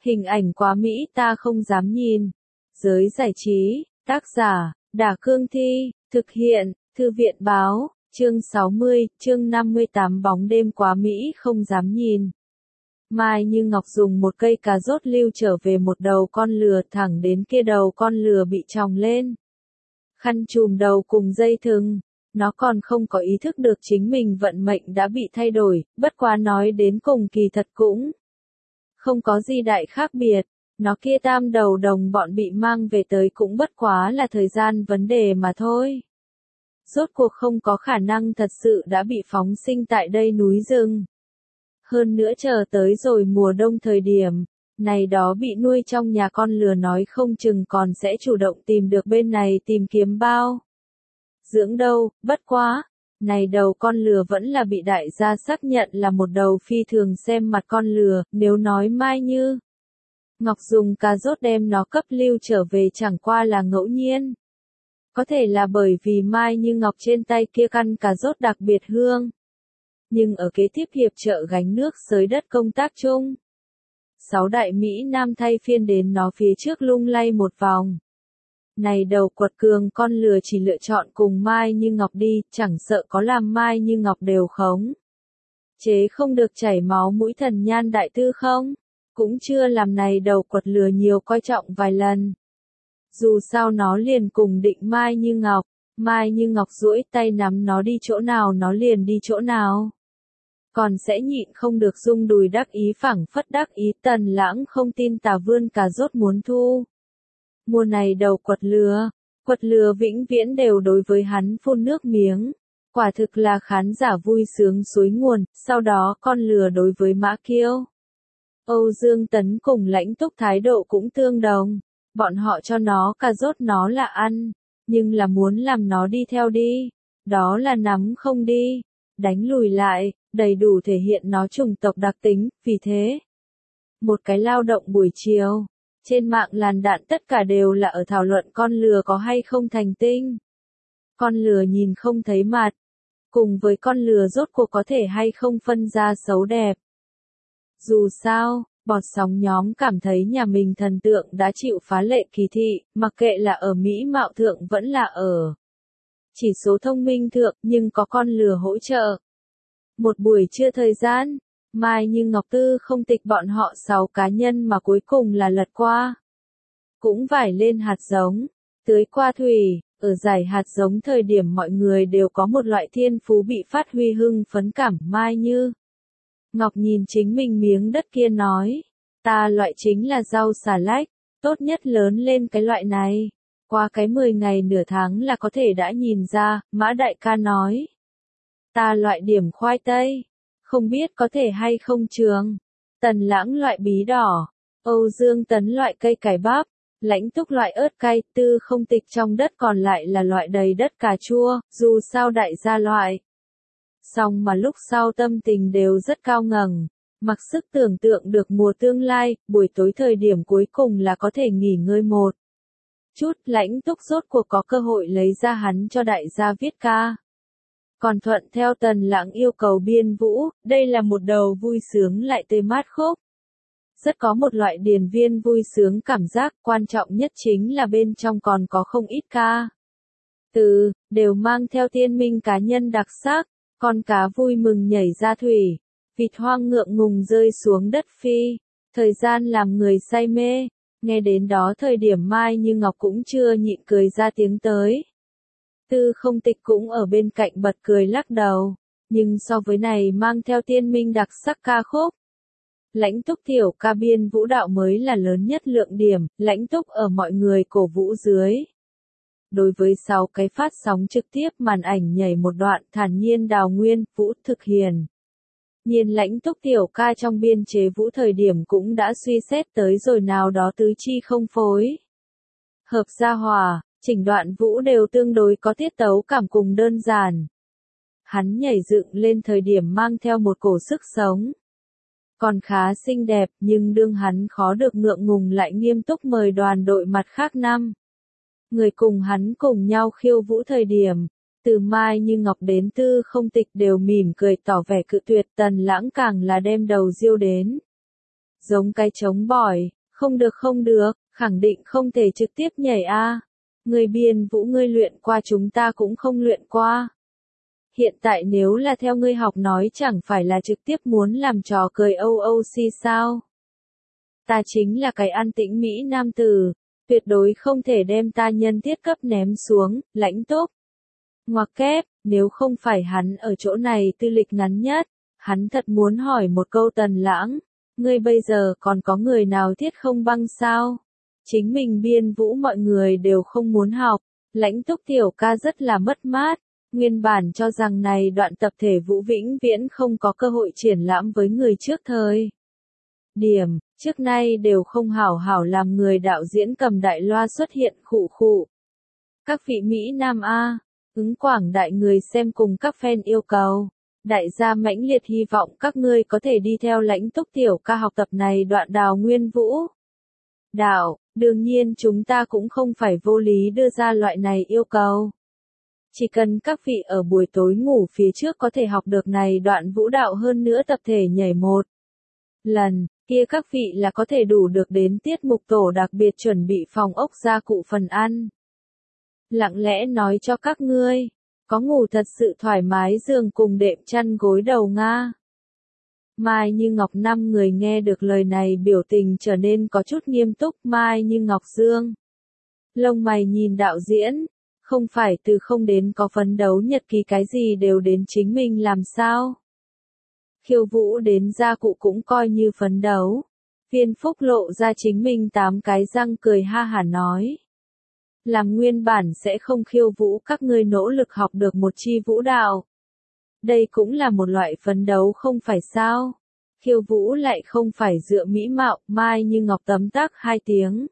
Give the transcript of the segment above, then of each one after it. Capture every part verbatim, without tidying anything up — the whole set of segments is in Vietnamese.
Hình ảnh quá mỹ ta không dám nhìn. Giới giải trí, tác giả, Đả Cương Thi, thực hiện, Thư viện Báo, chương sáu mươi, chương năm mươi tám bóng đêm quá mỹ không dám nhìn. Mai Như Ngọc dùng một cây cà rốt lưu trở về một đầu con lừa thẳng đến kia đầu con lừa bị tròng lên. Khăn trùm đầu cùng dây thừng. Nó còn không có ý thức được chính mình vận mệnh đã bị thay đổi, bất quá nói đến cùng kỳ thật cũng không có gì đại khác biệt. Nó kia tam đầu đồng bọn bị mang về tới cũng bất quá là thời gian vấn đề mà thôi. Rốt cuộc không có khả năng thật sự đã bị phóng sinh tại đây núi rừng. Hơn nữa chờ tới rồi mùa đông thời điểm, này đó bị nuôi trong nhà con lừa nói không chừng còn sẽ chủ động tìm được bên này tìm kiếm bao dưỡng đâu, bất quá, này đầu con lừa vẫn là bị đại gia xác nhận là một đầu phi thường xem mặt con lừa, nếu nói Mai Như Ngọc dùng cà rốt đem nó cấp lưu trở về chẳng qua là ngẫu nhiên. Có thể là bởi vì Mai Như Ngọc trên tay kia căn cà rốt đặc biệt hương. Nhưng ở kế tiếp hiệp trợ gánh nước xới đất công tác chung, sáu đại Mỹ Nam thay phiên đến nó phía trước lung lay một vòng. Này đầu quật cường con lừa chỉ lựa chọn cùng Mai Như Ngọc đi, chẳng sợ có làm Mai Như Ngọc đều khống chế không được chảy máu mũi thần nhan đại tư không, cũng chưa làm này đầu quật lừa nhiều coi trọng vài lần. Dù sao nó liền cùng định Mai Như Ngọc, Mai Như Ngọc duỗi tay nắm nó đi chỗ nào nó liền đi chỗ nào. Còn sẽ nhịn không được rung đùi đắc ý phảng phất đắc ý. Tần Lãng không tin Tà vươn cà rốt muốn thu mùa này đầu quật lừa, quật lừa vĩnh viễn đều đối với hắn phun nước miếng. Quả thực là khán giả vui sướng suối nguồn, sau đó con lừa đối với Mã Kiêu, Âu Dương Tấn cùng Lãnh Túc thái độ cũng tương đồng. Bọn họ cho nó cà rốt nó là ăn, nhưng là muốn làm nó đi theo đi, đó là nắm không đi, đánh lùi lại, đầy đủ thể hiện nó chủng tộc đặc tính, vì thế. Một cái lao động buổi chiều, trên mạng làn đạn tất cả đều là ở thảo luận con lừa có hay không thành tinh. Con lừa nhìn không thấy mặt, cùng với con lừa rốt cuộc có thể hay không phân ra xấu đẹp. Dù sao, bọt sóng nhóm cảm thấy nhà mình thần tượng đã chịu phá lệ kỳ thị, mặc kệ là ở Mỹ mạo thượng vẫn là ở chỉ số thông minh thượng, nhưng có con lừa hỗ trợ. Một buổi trưa thời gian, Mai Như Ngọc Tư không tịch bọn họ sáu cá nhân mà cuối cùng là lật qua. Cũng vải lên hạt giống, tưới qua thủy, ở giải hạt giống thời điểm mọi người đều có một loại thiên phú bị phát huy hưng phấn cảm. Mai Như Ngọc nhìn chính mình miếng đất kia nói, ta loại chính là rau xà lách, tốt nhất lớn lên cái loại này. Qua cái mười ngày nửa tháng là có thể đã nhìn ra, Mã đại ca nói. Ta loại điểm khoai tây, không biết có thể hay không trường. Tần Lãng loại bí đỏ, Âu Dương Tấn loại cây cải bắp, Lãnh Túc loại ớt cay, Tư không tịch trong đất còn lại là loại đầy đất cà chua, dù sao đại gia loại. Xong mà lúc sau tâm tình đều rất cao ngẩng, mặc sức tưởng tượng được mùa tương lai, buổi tối thời điểm cuối cùng là có thể nghỉ ngơi một chút. Lãnh Túc rốt cuộc có cơ hội lấy ra hắn cho đại gia viết ca. Còn thuận theo Tần Lãng yêu cầu biên vũ, đây là một đầu vui sướng lại tươi mát khúc. Rất có một loại điền viên vui sướng cảm giác, quan trọng nhất chính là bên trong còn có không ít ca từ, đều mang theo tiên minh cá nhân đặc sắc. Con cá vui mừng nhảy ra thủy, vịt hoang ngượng ngùng rơi xuống đất phi, thời gian làm người say mê. Nghe đến đó thời điểm Mai Như Ngọc cũng chưa nhịn cười ra tiếng tới. Tư không tịch cũng ở bên cạnh bật cười lắc đầu, nhưng so với này mang theo tiên minh đặc sắc ca khúc. Lãnh Túc tiểu ca biên vũ đạo mới là lớn nhất lượng điểm, Lãnh Túc ở mọi người cổ vũ dưới. Đối với sáu cái phát sóng trực tiếp màn ảnh nhảy một đoạn thản nhiên đào nguyên, vũ thực hiền. Nhiên Lãnh Túc tiểu ca trong biên chế vũ thời điểm cũng đã suy xét tới rồi nào đó tứ chi không phối. Hợp gia hòa, chỉnh đoạn vũ đều tương đối có tiết tấu cảm cùng đơn giản. Hắn nhảy dựng lên thời điểm mang theo một cổ sức sống. Còn khá xinh đẹp nhưng đương hắn khó được ngượng ngùng lại nghiêm túc mời đoàn đội mặt khác năm. Người cùng hắn cùng nhau khiêu vũ thời điểm, từ Mai Như Ngọc đến Tư không tịch đều mỉm cười tỏ vẻ cự tuyệt. Tần Lãng càng là đem đầu diêu đến. giống cái trống bỏi, không được không được, khẳng định không thể trực tiếp nhảy a. Người biên vũ ngươi luyện qua chúng ta cũng không luyện qua. Hiện tại nếu là theo ngươi học nói chẳng phải là trực tiếp muốn làm trò cười âu âu si sao. Ta chính là cái an tĩnh Mỹ nam tử, tuyệt đối không thể đem ta nhân thiết cấp ném xuống, Lãnh Túc. Ngoặc kép, nếu không phải hắn ở chỗ này tư lịch ngắn nhất, hắn thật muốn hỏi một câu Tần Lãng, ngươi bây giờ còn có người nào thiết không băng sao? Chính mình biên vũ mọi người đều không muốn học, Lãnh Túc tiểu ca rất là mất mát, nguyên bản cho rằng này đoạn tập thể vũ vĩnh viễn không có cơ hội triển lãm với người trước thời. Điểm, trước nay đều không hảo hảo làm người đạo diễn cầm đại loa xuất hiện khụ khụ. Các vị Mỹ Nam A, ứng quảng đại người xem cùng các fan yêu cầu. Đại gia mãnh liệt hy vọng các ngươi có thể đi theo Lãnh Túc tiểu ca học tập này đoạn đào nguyên vũ. Đạo, đương nhiên chúng ta cũng không phải vô lý đưa ra loại này yêu cầu. Chỉ cần các vị ở buổi tối ngủ phía trước có thể học được này đoạn vũ đạo hơn nữa tập thể nhảy một lần, kia các vị là có thể đủ được đến tiết mục tổ đặc biệt chuẩn bị phòng ốc gia cụ phần ăn. Lặng lẽ nói cho các ngươi, có ngủ thật sự thoải mái giường cùng đệm chăn gối đầu Nga. Mai Như Ngọc năm người nghe được lời này biểu tình trở nên có chút nghiêm túc. Mai Như Ngọc dương lông mày nhìn đạo diễn, không phải từ không đến có phấn đấu nhật ký cái gì đều đến chính mình làm sao. Khiêu vũ đến gia cụ cũng coi như phấn đấu. Viên Phúc lộ ra chính mình tám cái răng cười ha hả nói. Làm nguyên bản sẽ không khiêu vũ các ngươi nỗ lực học được một chi vũ đạo. Đây cũng là một loại phấn đấu không phải sao. Khiêu vũ lại không phải dựa mỹ mạo, Mai Như Ngọc tấm tắc hai tiếng.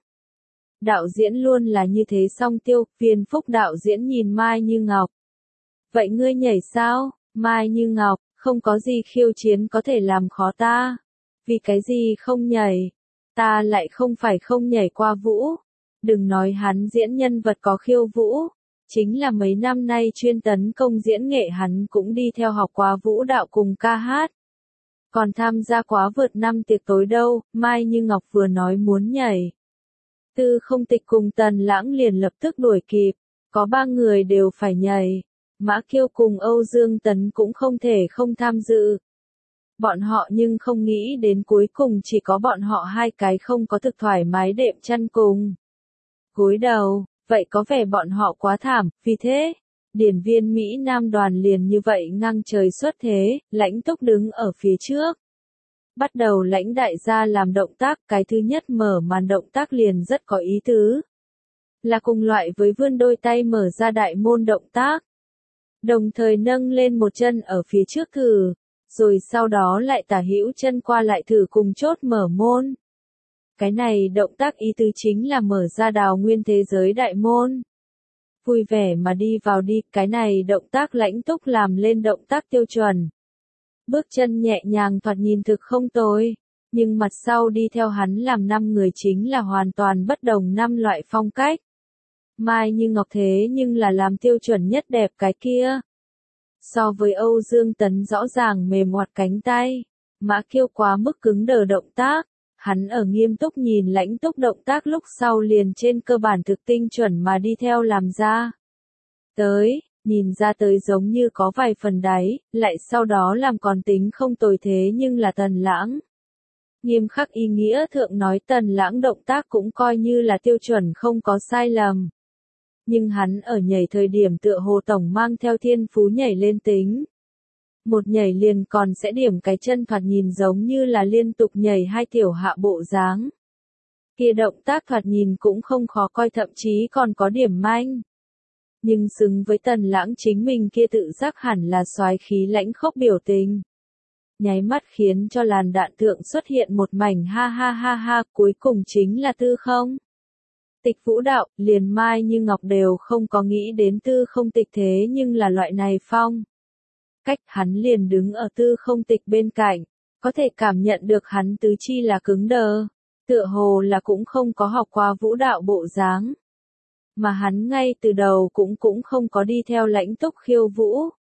Đạo diễn luôn là như thế song tiêu, Viên Phúc đạo diễn nhìn Mai Như Ngọc. Vậy ngươi nhảy sao, Mai Như Ngọc, không có gì khiêu chiến có thể làm khó ta. Vì cái gì không nhảy? Ta lại không phải không nhảy qua vũ. Đừng nói hắn diễn nhân vật có khiêu vũ. Chính là mấy năm nay chuyên tấn công diễn nghệ hắn cũng đi theo học qua vũ đạo cùng ca hát. Còn tham gia quá vượt năm tiệc tối đâu, Mai Như Ngọc vừa nói muốn nhảy. Tư Không Tịch cùng Tần Lãng liền lập tức đuổi kịp, có ba người đều phải nhảy. Mã Kiêu cùng Âu Dương Tấn cũng không thể không tham dự. Bọn họ nhưng không nghĩ đến cuối cùng chỉ có bọn họ hai cái không có thực thoải mái đệm chăn cùng gối đầu, vậy có vẻ bọn họ quá thảm, vì thế, điển viên Mỹ Nam đoàn liền như vậy ngang trời xuất thế, Lãnh Túc đứng ở phía trước. Bắt đầu Lãnh đại gia làm động tác, cái thứ nhất mở màn động tác liền rất có ý tứ. Là cùng loại với vươn đôi tay mở ra đại môn động tác. Đồng thời nâng lên một chân ở phía trước thử, rồi sau đó lại tả hữu chân qua lại thử cùng chốt mở môn. Cái này động tác ý tứ chính là mở ra đào nguyên thế giới đại môn. Vui vẻ mà đi vào đi, cái này động tác Lãnh Túc làm lên động tác tiêu chuẩn. Bước chân nhẹ nhàng thoạt nhìn thực không tồi, nhưng mặt sau đi theo hắn làm năm người chính là hoàn toàn bất đồng năm loại phong cách. Mai Như Ngọc thế nhưng là làm tiêu chuẩn nhất đẹp cái kia. So với Âu Dương Tấn rõ ràng mềm oặt cánh tay, Mã Kiêu quá mức cứng đờ động tác, hắn ở nghiêm túc nhìn Lãnh Túc động tác lúc sau liền trên cơ bản thực tinh chuẩn mà đi theo làm ra. Tới, nhìn ra tới giống như có vài phần đáy, lại sau đó làm còn tính không tồi thế nhưng là Tần Lãng. Nghiêm khắc ý nghĩa thượng nói Tần Lãng động tác cũng coi như là tiêu chuẩn không có sai lầm. Nhưng hắn ở nhảy thời điểm tựa hồ tổng mang theo thiên phú nhảy lên tính. Một nhảy liền còn sẽ điểm cái chân thoạt nhìn giống như là liên tục nhảy hai tiểu hạ bộ dáng. Kia động tác thoạt nhìn cũng không khó coi thậm chí còn có điểm manh. Nhưng xứng với Tần Lãng chính mình kia tự giác hẳn là soái khí lãnh khốc biểu tình. Nháy mắt khiến cho làn đạn thượng xuất hiện một mảnh ha ha ha ha, cuối cùng chính là Tư Không Tịch vũ đạo, liền Mai Như Ngọc đều không có nghĩ đến Tư Không Tịch thế nhưng là loại này phong. Cách hắn liền đứng ở Tư Không Tịch bên cạnh, có thể cảm nhận được hắn tứ chi là cứng đờ, tựa hồ là cũng không có học qua vũ đạo bộ dáng. Mà hắn ngay từ đầu cũng cũng không có đi theo Lãnh Túc khiêu vũ.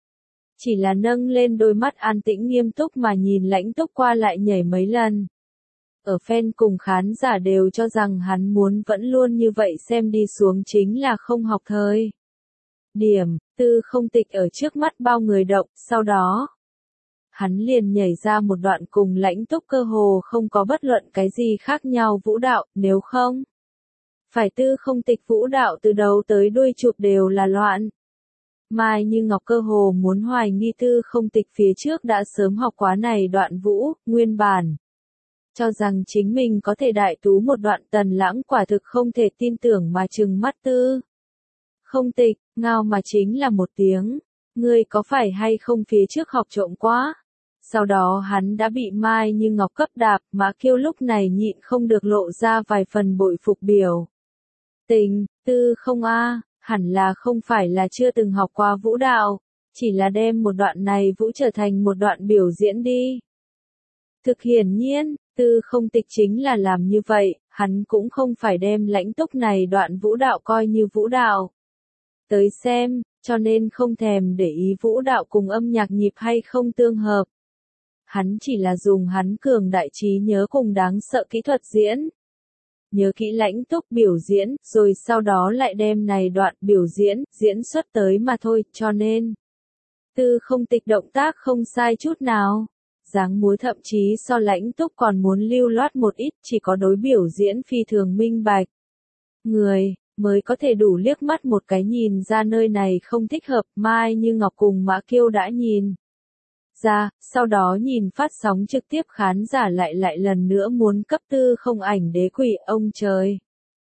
Chỉ là nâng lên đôi mắt an tĩnh nghiêm túc mà nhìn Lãnh Túc qua lại nhảy mấy lần. Ở fan cùng khán giả đều cho rằng hắn muốn vẫn luôn như vậy xem đi xuống chính là không học thời. Điểm, Tư Không Tịch ở trước mắt bao người động, sau đó. Hắn liền nhảy ra một đoạn cùng Lãnh Túc cơ hồ không có bất luận cái gì khác nhau vũ đạo, nếu không. Phải Tư Không Tịch vũ đạo từ đầu tới đuôi chụp đều là loạn. Mai Như Ngọc cơ hồ muốn hoài nghi Tư Không Tịch phía trước đã sớm học quá này đoạn vũ, nguyên bản. Cho rằng chính mình có thể đại tú một đoạn Tần Lãng quả thực không thể tin tưởng mà trừng mắt Tư Không Tịch, ngao mà chính là một tiếng, ngươi có phải hay không phía trước học trộm quá. Sau đó hắn đã bị Mai Như Ngọc cấp đạp, Mã Kiêu lúc này nhịn không được lộ ra vài phần bội phục biểu. Tình, Tư Không a, hẳn là không phải là chưa từng học qua vũ đạo, chỉ là đem một đoạn này vũ trở thành một đoạn biểu diễn đi. Thực hiển nhiên, Tư Không Tịch chính là làm như vậy, hắn cũng không phải đem Lãnh Túc này đoạn vũ đạo coi như vũ đạo. Tới xem, cho nên không thèm để ý vũ đạo cùng âm nhạc nhịp hay không tương hợp. Hắn chỉ là dùng hắn cường đại trí nhớ cùng đáng sợ kỹ thuật diễn. Nhớ kỹ Lãnh Túc biểu diễn, rồi sau đó lại đem này đoạn biểu diễn, diễn xuất tới mà thôi, cho nên. Tư Không Tịch động tác không sai chút nào. Dáng múa thậm chí so Lãnh Túc còn muốn lưu loát một ít, chỉ có đối biểu diễn phi thường minh bạch. Người, mới có thể đủ liếc mắt một cái nhìn ra nơi này không thích hợp, Mai Như Ngọc cùng Mã Kiêu đã nhìn ra, sau đó nhìn phát sóng trực tiếp khán giả lại lại lần nữa muốn cấp Tư Không ảnh đế quỷ ông trời.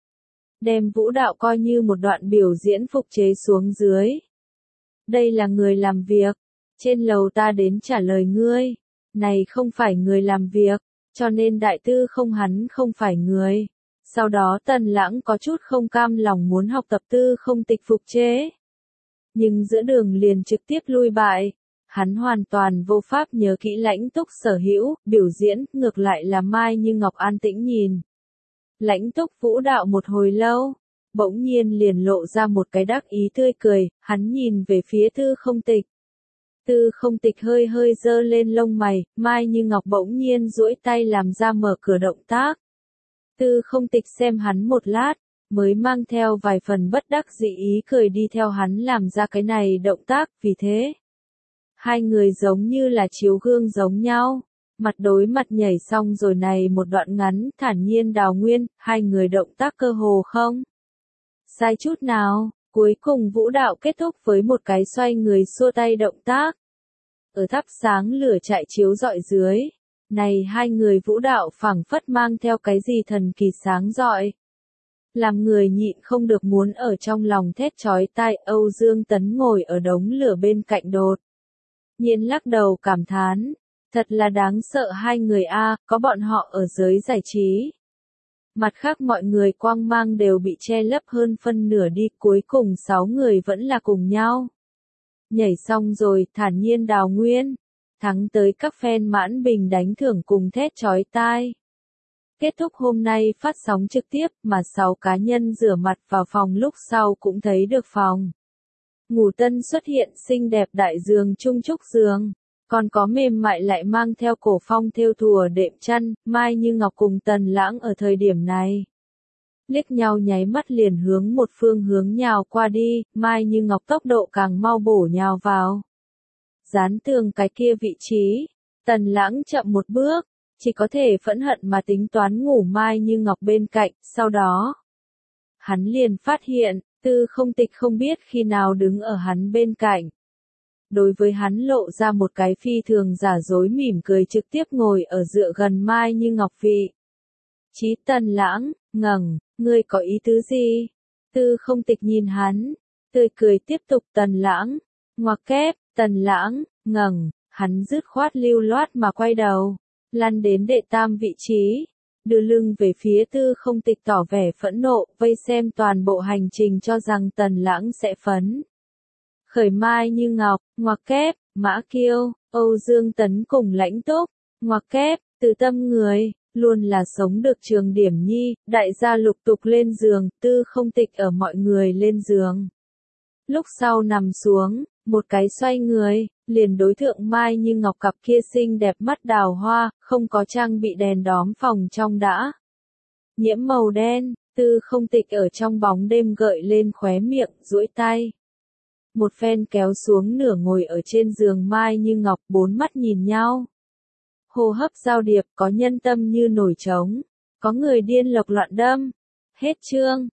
Đem vũ đạo coi như một đoạn biểu diễn phục chế xuống dưới. Đây là người làm việc, trên lầu ta đến trả lời ngươi, này không phải người làm việc, cho nên đại Tư Không hắn không phải người. Sau đó Tần Lãng có chút không cam lòng muốn học tập Tư Không Tịch phục chế. Nhưng giữa đường liền trực tiếp lui bại. Hắn hoàn toàn vô pháp nhớ kỹ Lãnh Túc sở hữu, biểu diễn, ngược lại là Mai Như Ngọc an tĩnh nhìn. Lãnh Túc vũ đạo một hồi lâu, bỗng nhiên liền lộ ra một cái đắc ý tươi cười, hắn nhìn về phía Tư Không Tịch. Tư Không Tịch hơi hơi dơ lên lông mày, Mai Như Ngọc bỗng nhiên duỗi tay làm ra mở cửa động tác. Tư Không Tịch xem hắn một lát, mới mang theo vài phần bất đắc dĩ ý cười đi theo hắn làm ra cái này động tác, vì thế. Hai người giống như là chiếu gương giống nhau, mặt đối mặt nhảy xong rồi này một đoạn ngắn, thản nhiên đào nguyên, hai người động tác cơ hồ không sai chút nào, cuối cùng vũ đạo kết thúc với một cái xoay người xua tay động tác. Ở thắp sáng lửa chạy chiếu rọi dưới, này hai người vũ đạo phảng phất mang theo cái gì thần kỳ sáng rọi. Làm người nhịn không được muốn ở trong lòng thét chói tai. Âu Dương Tấn ngồi ở đống lửa bên cạnh đột nhiên lắc đầu cảm thán, thật là đáng sợ hai người a, có bọn họ ở giới giải trí. Mặt khác mọi người quang mang đều bị che lấp hơn phân nửa đi, cuối cùng sáu người vẫn là cùng nhau. Nhảy xong rồi, thản nhiên đào nguyên, thắng tới các fan mãn bình đánh thưởng cùng thét chói tai. Kết thúc hôm nay phát sóng trực tiếp mà sáu cá nhân rửa mặt vào phòng lúc sau cũng thấy được phòng. Ngủ tân xuất hiện xinh đẹp đại giường chung trúc giường, còn có mềm mại lại mang theo cổ phong thêu thùa đệm chăn, Mai Như Ngọc cùng Tần Lãng ở thời điểm này. Liếc nhau nháy mắt liền hướng một phương hướng nhào qua đi, Mai Như Ngọc tốc độ càng mau bổ nhào vào. Dán tường cái kia vị trí, Tần Lãng chậm một bước, chỉ có thể phẫn hận mà tính toán ngủ Mai Như Ngọc bên cạnh, sau đó. Hắn liền phát hiện, Tư Không Tịch không biết khi nào đứng ở hắn bên cạnh. Đối với hắn lộ ra một cái phi thường giả dối mỉm cười trực tiếp ngồi ở dựa gần Mai Như Ngọc vị. Chí Tần Lãng, ngẩng, ngươi có ý tứ gì? Tư Không Tịch nhìn hắn, tươi cười tiếp tục. Tần Lãng, ngoặc kép, Tần Lãng, ngẩng, hắn dứt khoát lưu loát mà quay đầu, lăn đến đệ tam vị trí, đưa lưng về phía Tư Không Tịch tỏ vẻ phẫn nộ, vây xem toàn bộ hành trình cho rằng Tần Lãng sẽ phấn. Khởi Mai Như Ngọc, ngoặc kép, Mã Kiêu, Âu Dương Tấn cùng Lãnh Túc, ngoặc kép, từ tâm người, luôn là sống được trường điểm nhi, đại gia lục tục lên giường, Tư Không Tịch ở mọi người lên giường. Lúc sau nằm xuống, Một cái xoay người, liền đối thượng Mai Như Ngọc cặp kia xinh đẹp mắt đào hoa, không có trang bị đèn đóm phòng trong đã. Nhiễm màu đen, Tư Không Tịch ở trong bóng đêm gợi lên khóe miệng, duỗi tay. Một phen kéo xuống nửa ngồi ở trên giường Mai Như Ngọc, bốn mắt nhìn nhau. Hô hấp giao điệp, có nhân tâm như nổi trống, có người điên lộc loạn đâm. Hết chương.